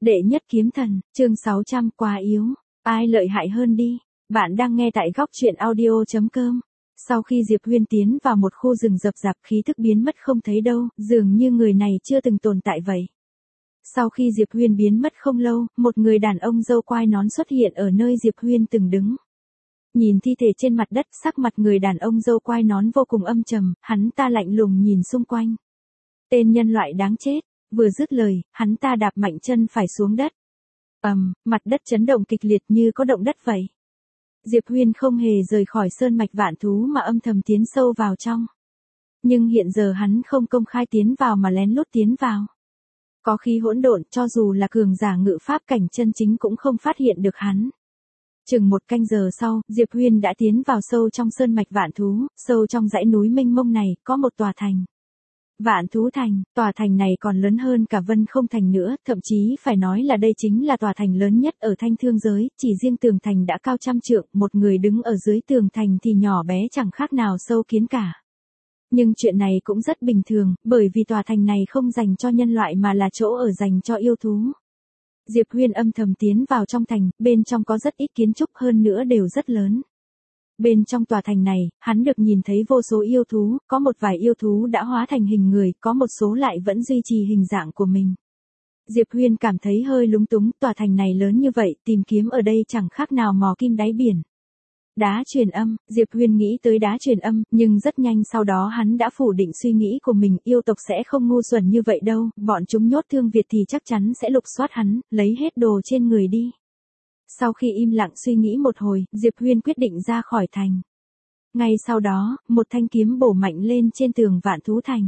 Đệ nhất kiếm thần, chương 600 quá yếu, ai lợi hại hơn đi. Bạn đang nghe tại góc truyện audio.com. Sau khi Diệp Huyên tiến vào một khu rừng rậm rạp, khí thức biến mất không thấy đâu, dường như người này chưa từng tồn tại vậy. Sau khi Diệp Huyên biến mất không lâu, một người đàn ông râu quai nón xuất hiện ở nơi Diệp Huyên từng đứng. Nhìn thi thể trên mặt đất, sắc mặt người đàn ông râu quai nón vô cùng âm trầm, hắn ta lạnh lùng nhìn xung quanh. Tên nhân loại đáng chết. Vừa dứt lời, hắn ta đạp mạnh chân phải xuống đất. Mặt đất chấn động kịch liệt như có động đất vậy. Diệp Huyên không hề rời khỏi sơn mạch vạn thú mà âm thầm tiến sâu vào trong. Nhưng hiện giờ hắn không công khai tiến vào mà lén lút tiến vào. Có khí hỗn độn, cho dù là cường giả ngự pháp cảnh chân chính cũng không phát hiện được hắn. Chừng một canh giờ sau, Diệp Huyên đã tiến vào sâu trong sơn mạch vạn thú, sâu trong dãy núi mênh mông này, có một tòa thành. Vạn Thú Thành, tòa thành này còn lớn hơn cả Vân Không Thành nữa, thậm chí phải nói là đây chính là tòa thành lớn nhất ở Thanh Thương giới, chỉ riêng tường thành đã cao 100 trượng, một người đứng ở dưới tường thành thì nhỏ bé chẳng khác nào sâu kiến cả. Nhưng chuyện này cũng rất bình thường, bởi vì tòa thành này không dành cho nhân loại mà là chỗ ở dành cho yêu thú. Diệp Huyên âm thầm tiến vào trong thành, bên trong có rất ít kiến trúc, hơn nữa đều rất lớn. Bên trong tòa thành này, hắn được nhìn thấy vô số yêu thú, có một vài yêu thú đã hóa thành hình người, có một số lại vẫn duy trì hình dạng của mình. Diệp Huyên cảm thấy hơi lúng túng, tòa thành này lớn như vậy, tìm kiếm ở đây chẳng khác nào mò kim đáy biển. Đá truyền âm, Diệp Huyên nghĩ tới đá truyền âm, nhưng rất nhanh sau đó hắn đã phủ định suy nghĩ của mình, yêu tộc sẽ không ngu xuẩn như vậy đâu, bọn chúng nhốt Thương Việt thì chắc chắn sẽ lục soát hắn, lấy hết đồ trên người đi. Sau khi im lặng suy nghĩ một hồi, Diệp Huyên quyết định ra khỏi thành. Ngay sau đó, một thanh kiếm bổ mạnh lên trên tường Vạn Thú Thành.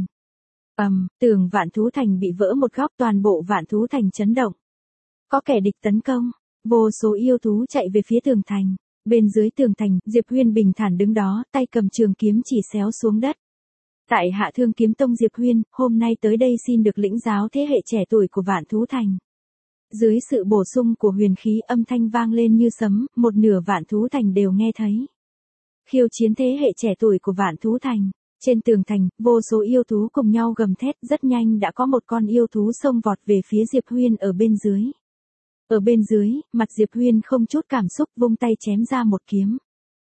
Tường Vạn Thú Thành bị vỡ một góc, toàn bộ Vạn Thú Thành chấn động. Có kẻ địch tấn công, vô số yêu thú chạy về phía tường thành. Bên dưới tường thành, Diệp Huyên bình thản đứng đó, tay cầm trường kiếm chỉ xéo xuống đất. Tại Hạ Thương Kiếm Tông Diệp Huyên, hôm nay tới đây xin được lĩnh giáo thế hệ trẻ tuổi của Vạn Thú Thành. Dưới sự bổ sung của huyền khí, âm thanh vang lên như sấm, một nửa Vạn Thú Thành đều nghe thấy. Khiêu chiến thế hệ trẻ tuổi của Vạn Thú Thành. Trên tường thành, vô số yêu thú cùng nhau gầm thét, rất nhanh đã có một con yêu thú xông vọt về phía Diệp Huyên ở bên dưới. Ở bên dưới, mặt Diệp Huyên không chút cảm xúc, vung tay chém ra một kiếm.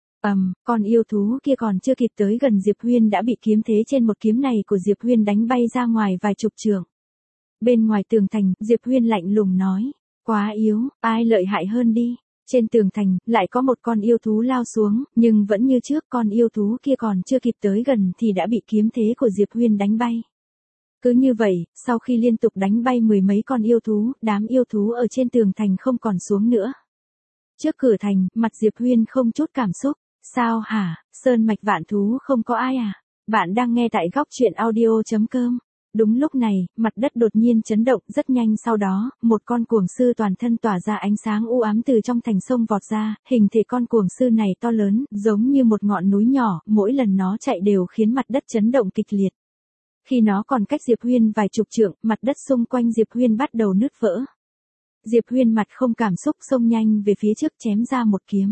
Con yêu thú kia còn chưa kịp tới gần Diệp Huyên đã bị kiếm thế trên một kiếm này của Diệp Huyên đánh bay ra ngoài vài chục trượng. Bên ngoài tường thành, Diệp Huyên lạnh lùng nói, quá yếu, ai lợi hại hơn đi. Trên tường thành, lại có một con yêu thú lao xuống, nhưng vẫn như trước, con yêu thú kia còn chưa kịp tới gần thì đã bị kiếm thế của Diệp Huyên đánh bay. Cứ như vậy, sau khi liên tục đánh bay mười mấy con yêu thú, đám yêu thú ở trên tường thành không còn xuống nữa. Trước cửa thành, mặt Diệp Huyên không chút cảm xúc, sao hả, sơn mạch vạn thú không có ai à? Bạn đang nghe tại góc truyện audio.com. Đúng lúc này, mặt đất đột nhiên chấn động, rất nhanh sau đó, một con cuồng sư toàn thân tỏa ra ánh sáng u ám từ trong thành sông vọt ra, hình thể con cuồng sư này to lớn, giống như một ngọn núi nhỏ, mỗi lần nó chạy đều khiến mặt đất chấn động kịch liệt. Khi nó còn cách Diệp Huyên vài chục trượng, mặt đất xung quanh Diệp Huyên bắt đầu nứt vỡ. Diệp Huyên mặt không cảm xúc xông nhanh về phía trước chém ra một kiếm.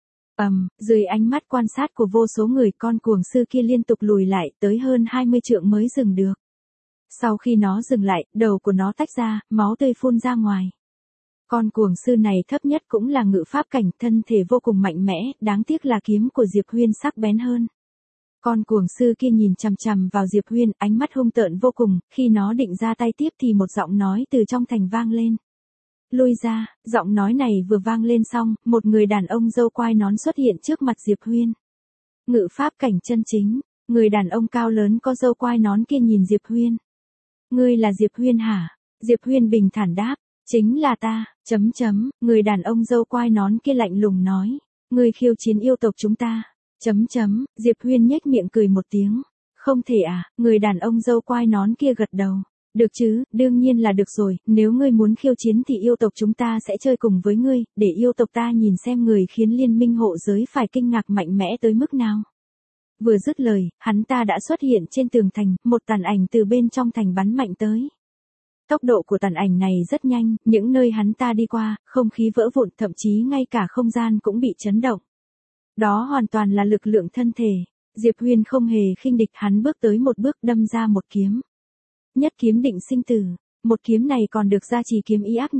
Dưới ánh mắt quan sát của vô số người, con cuồng sư kia liên tục lùi lại tới hơn 20 trượng mới dừng được. Sau khi nó dừng lại, đầu của nó tách ra, máu tươi phun ra ngoài. Con cuồng sư này thấp nhất cũng là ngự pháp cảnh, thân thể vô cùng mạnh mẽ, đáng tiếc là kiếm của Diệp Huyên sắc bén hơn. Con cuồng sư kia nhìn chằm chằm vào Diệp Huyên, ánh mắt hung tợn vô cùng, khi nó định ra tay tiếp thì một giọng nói từ trong thành vang lên. Lui ra, giọng nói này vừa vang lên xong, một người đàn ông râu quai nón xuất hiện trước mặt Diệp Huyên. Ngự pháp cảnh chân chính, người đàn ông cao lớn có râu quai nón kia nhìn Diệp Huyên. Ngươi là Diệp Huyên hả? Diệp Huyên bình thản đáp, chính là ta, người đàn ông râu quai nón kia lạnh lùng nói, ngươi khiêu chiến yêu tộc chúng ta. Diệp Huyên nhếch miệng cười một tiếng. Không thể à, người đàn ông râu quai nón kia gật đầu. Được chứ, đương nhiên là được rồi, nếu ngươi muốn khiêu chiến thì yêu tộc chúng ta sẽ chơi cùng với ngươi, để yêu tộc ta nhìn xem người khiến liên minh hộ giới phải kinh ngạc mạnh mẽ tới mức nào. Vừa dứt lời, hắn ta đã xuất hiện trên tường thành, một tàn ảnh từ bên trong thành bắn mạnh tới. Tốc độ của tàn ảnh này rất nhanh, những nơi hắn ta đi qua, không khí vỡ vụn, thậm chí ngay cả không gian cũng bị chấn động. Đó hoàn toàn là lực lượng thân thể. Diệp Huyên không hề khinh địch, hắn bước tới một bước đâm ra một kiếm. Nhất kiếm định sinh tử, một kiếm này còn được gia trì kiếm ý ác nghiệm,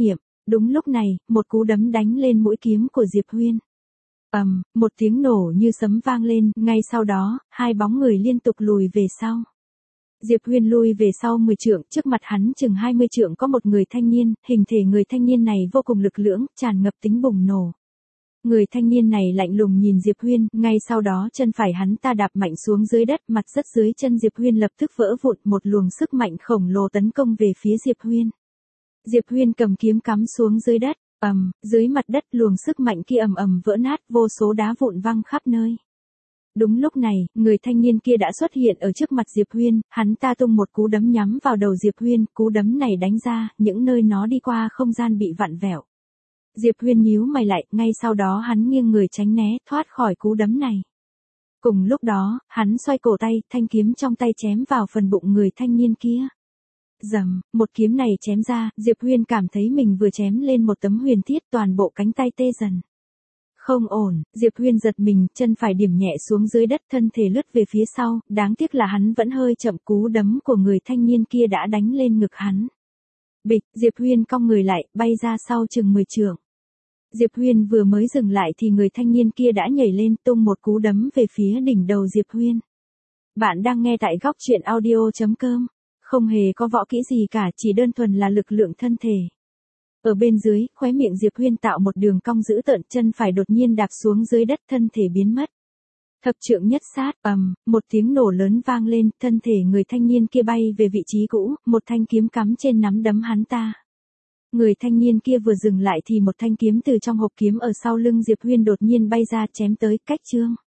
Đúng lúc này, một cú đấm đánh lên mũi kiếm của Diệp Huyên. Một tiếng nổ như sấm vang lên, ngay sau đó, hai bóng người liên tục lùi về sau. Diệp Huyên lui về sau 10 trượng, trước mặt hắn chừng 20 trượng có một người thanh niên, hình thể người thanh niên này vô cùng lực lưỡng, tràn ngập tính bùng nổ. Người thanh niên này lạnh lùng nhìn Diệp Huyên, ngay sau đó chân phải hắn ta đạp mạnh xuống dưới đất, mặt rất dưới chân Diệp Huyên lập tức vỡ vụn, một luồng sức mạnh khổng lồ tấn công về phía Diệp Huyên. Diệp Huyên cầm kiếm cắm xuống dưới đất, dưới mặt đất luồng sức mạnh kia ầm vỡ nát, vô số đá vụn văng khắp nơi. Đúng lúc này, người thanh niên kia đã xuất hiện ở trước mặt Diệp Huyên, hắn ta tung một cú đấm nhắm vào đầu Diệp Huyên, cú đấm này đánh ra, những nơi nó đi qua không gian bị vặn vẹo. Diệp Huyên nhíu mày lại, ngay sau đó hắn nghiêng người tránh né, thoát khỏi cú đấm này. Cùng lúc đó, hắn xoay cổ tay, thanh kiếm trong tay chém vào phần bụng người thanh niên kia. Rầm, một kiếm này chém ra, Diệp Huyên cảm thấy mình vừa chém lên một tấm huyền thiết, toàn bộ cánh tay tê dần. Không ổn, Diệp Huyên giật mình, chân phải điểm nhẹ xuống dưới đất, thân thể lướt về phía sau, đáng tiếc là hắn vẫn hơi chậm, cú đấm của người thanh niên kia đã đánh lên ngực hắn. Bịch, Diệp Huyên cong người lại, bay ra sau chừng 10 trượng. Diệp Huyên vừa mới dừng lại thì người thanh niên kia đã nhảy lên, tung một cú đấm về phía đỉnh đầu Diệp Huyên. Bạn đang nghe tại góc truyện audio.com. Không hề có võ kỹ gì cả, chỉ đơn thuần là lực lượng thân thể. Ở bên dưới, khóe miệng Diệp Huyên tạo một đường cong dữ tợn, chân phải đột nhiên đạp xuống dưới đất, thân thể biến mất. Thập trượng nhất sát, một tiếng nổ lớn vang lên, thân thể người thanh niên kia bay về vị trí cũ, một thanh kiếm cắm trên nắm đấm hắn ta. Người thanh niên kia vừa dừng lại thì một thanh kiếm từ trong hộp kiếm ở sau lưng Diệp Huyên đột nhiên bay ra, chém tới, cách chương.